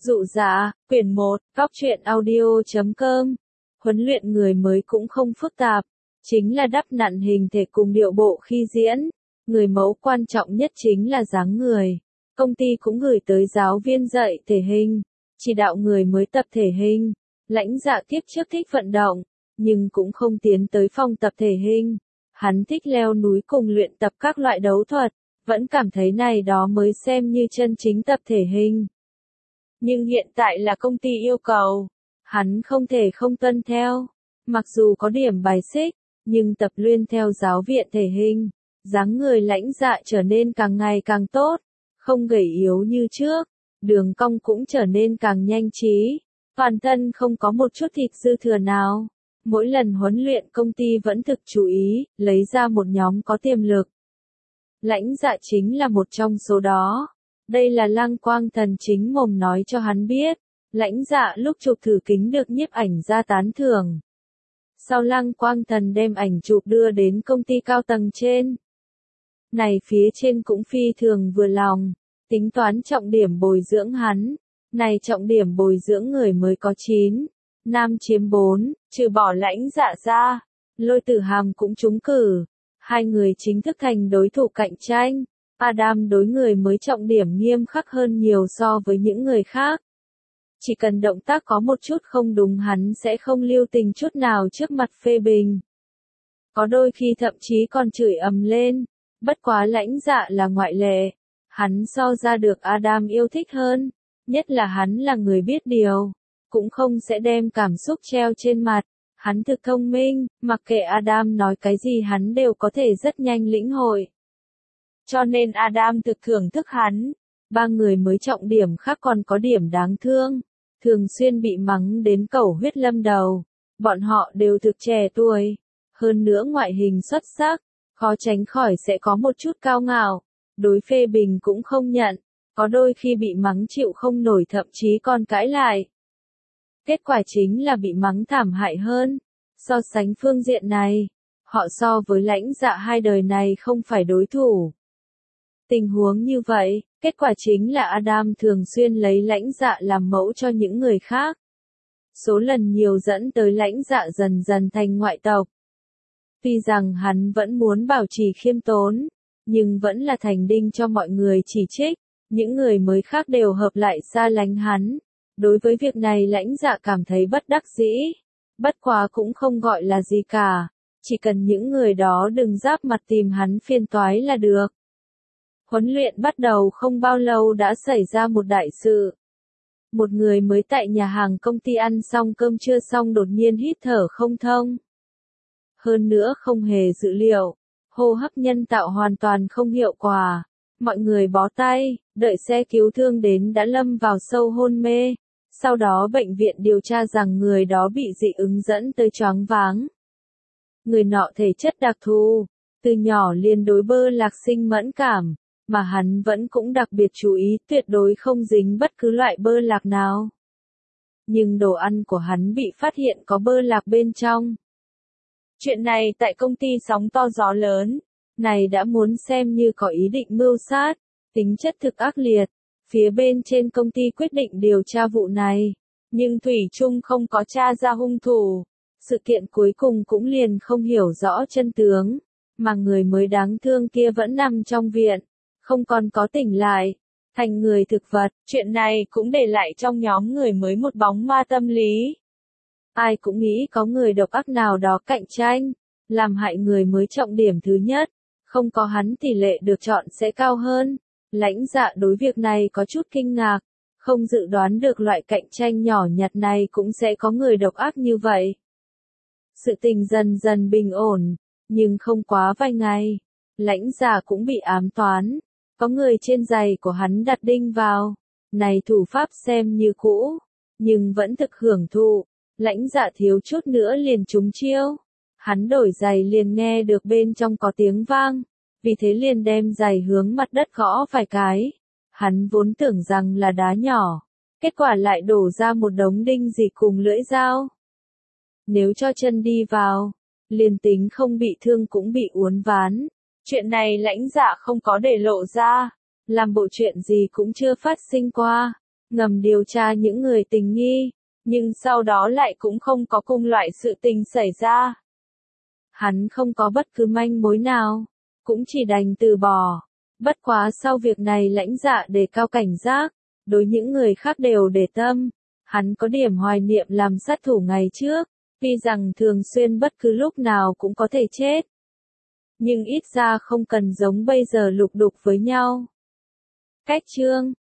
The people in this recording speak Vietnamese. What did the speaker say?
Dụ dạ, quyển 1, Góc truyện audio.com. Huấn luyện người mới cũng không phức tạp, chính là đắp nặn hình thể cùng điệu bộ khi diễn. Người mẫu quan trọng nhất chính là dáng người. Công ty cũng gửi tới giáo viên dạy thể hình, chỉ đạo người mới tập thể hình. Lãnh Dạ kiếp trước thích vận động, nhưng cũng không tiến tới phòng tập thể hình. Hắn thích leo núi cùng luyện tập các loại đấu thuật, vẫn cảm thấy này đó mới xem như chân chính tập thể hình. Nhưng hiện tại là công ty yêu cầu, hắn không thể không tuân theo. Mặc dù có điểm bài xích, nhưng tập luyện theo giáo viện thể hình, dáng người Lãnh Dạ trở nên càng ngày càng tốt, không gầy yếu như trước, đường cong cũng trở nên càng nhanh trí, toàn thân không có một chút thịt dư thừa nào. Mỗi lần huấn luyện công ty vẫn thực chú ý, lấy ra một nhóm có tiềm lực. Lãnh Dạ chính là một trong số đó. Đây là Lăng Quang Thần chính mồm nói cho hắn biết. Lãnh Dạ lúc chụp thử kính được nhiếp ảnh gia tán thưởng. Sau Lăng Quang Thần đem ảnh chụp đưa đến công ty cao tầng trên. Này phía trên cũng phi thường vừa lòng, tính toán trọng điểm bồi dưỡng hắn. Này trọng điểm bồi dưỡng người mới có 9, nam chiếm 4, trừ bỏ Lãnh Dạ ra, Lôi Tử Hàm cũng trúng cử. Hai người chính thức thành đối thủ cạnh tranh. Adam đối người mới trọng điểm nghiêm khắc hơn nhiều so với những người khác. Chỉ cần động tác có một chút không đúng hắn sẽ không lưu tình chút nào trước mặt phê bình. Có đôi khi thậm chí còn chửi ầm lên. Bất quá Lãnh Dạ là ngoại lệ. Hắn so ra được Adam yêu thích hơn. Nhất là hắn là người biết điều. Cũng không sẽ đem cảm xúc treo trên mặt. Hắn thực thông minh, mặc kệ Adam nói cái gì hắn đều có thể rất nhanh lĩnh hội. Cho nên Adam thực thưởng thức hắn. Ba người mới trọng điểm khác còn có điểm đáng thương. Thường xuyên bị mắng đến cầu huyết lâm đầu. Bọn họ đều thực trẻ tuổi. Hơn nữa ngoại hình xuất sắc. Khó tránh khỏi sẽ có một chút cao ngạo. Đối phê bình cũng không nhận. Có đôi khi bị mắng chịu không nổi thậm chí còn cãi lại. Kết quả chính là bị mắng thảm hại hơn. So sánh phương diện này, họ so với Lãnh Dạ hai đời này không phải đối thủ. Tình huống như vậy, kết quả chính là Adam thường xuyên lấy Lãnh Dạ làm mẫu cho những người khác. Số lần nhiều dẫn tới Lãnh Dạ dần dần thành ngoại tộc. Tuy rằng hắn vẫn muốn bảo trì khiêm tốn, nhưng vẫn là thành đinh cho mọi người chỉ trích. Những người mới khác đều hợp lại xa lánh hắn. Đối với việc này Lãnh Dạ cảm thấy bất đắc dĩ. Bất quá cũng không gọi là gì cả. Chỉ cần những người đó đừng giáp mặt tìm hắn phiền toái là được. Huấn luyện bắt đầu không bao lâu đã xảy ra một đại sự. Một người mới tại nhà hàng công ty ăn xong cơm trưa xong đột nhiên hít thở không thông. Hơn nữa không hề dự liệu, hô hấp nhân tạo hoàn toàn không hiệu quả. Mọi người bó tay, đợi xe cứu thương đến đã lâm vào sâu hôn mê. Sau đó bệnh viện điều tra rằng người đó bị dị ứng dẫn tới choáng váng. Người nọ thể chất đặc thù, từ nhỏ liền đối bơ lạc sinh mẫn cảm, mà hắn vẫn cũng đặc biệt chú ý tuyệt đối không dính bất cứ loại bơ lạc nào. Nhưng đồ ăn của hắn bị phát hiện có bơ lạc bên trong. Chuyện này tại công ty sóng to gió lớn, này đã muốn xem như có ý định mưu sát, tính chất thực ác liệt. Phía bên trên công ty quyết định điều tra vụ này, nhưng thủy chung không có tra ra hung thủ. Sự kiện cuối cùng cũng liền không hiểu rõ chân tướng, mà người mới đáng thương kia vẫn nằm trong viện, không còn có tỉnh lại, thành người thực vật. Chuyện này cũng để lại trong nhóm người mới một bóng ma tâm lý. Ai cũng nghĩ có người độc ác nào đó cạnh tranh, làm hại người mới trọng điểm thứ nhất, không có hắn tỷ lệ được chọn sẽ cao hơn. Lãnh Dạ đối việc này có chút kinh ngạc, không dự đoán được loại cạnh tranh nhỏ nhặt này cũng sẽ có người độc ác như vậy. Sự tình dần dần bình ổn, nhưng không quá vài ngày, Lãnh Dạ cũng bị ám toán, có người trên giày của hắn đặt đinh vào. Này thủ pháp xem như cũ, nhưng vẫn thực hưởng thụ. Lãnh Dạ thiếu chút nữa liền trúng chiêu. Hắn đổi giày liền nghe được bên trong có tiếng vang. Vì thế liền đem giày hướng mặt đất gõ vài cái. Hắn vốn tưởng rằng là đá nhỏ. Kết quả lại đổ ra một đống đinh gì cùng lưỡi dao. Nếu cho chân đi vào, liền tính không bị thương cũng bị uốn ván. Chuyện này Lãnh Dạ không có để lộ ra. Làm bộ chuyện gì cũng chưa phát sinh qua. ngầm điều tra những người tình nghi, nhưng sau đó lại cũng không có cùng loại sự tình xảy ra. Hắn không có bất cứ manh mối nào, cũng chỉ đành từ bỏ. Bất quá sau việc này Lãnh Dạ đề cao cảnh giác, đối những người khác đều để tâm. Hắn có điểm hoài niệm làm sát thủ ngày trước, tuy rằng thường xuyên bất cứ lúc nào cũng có thể chết. Nhưng ít ra không cần giống bây giờ lục đục với nhau. Cách chương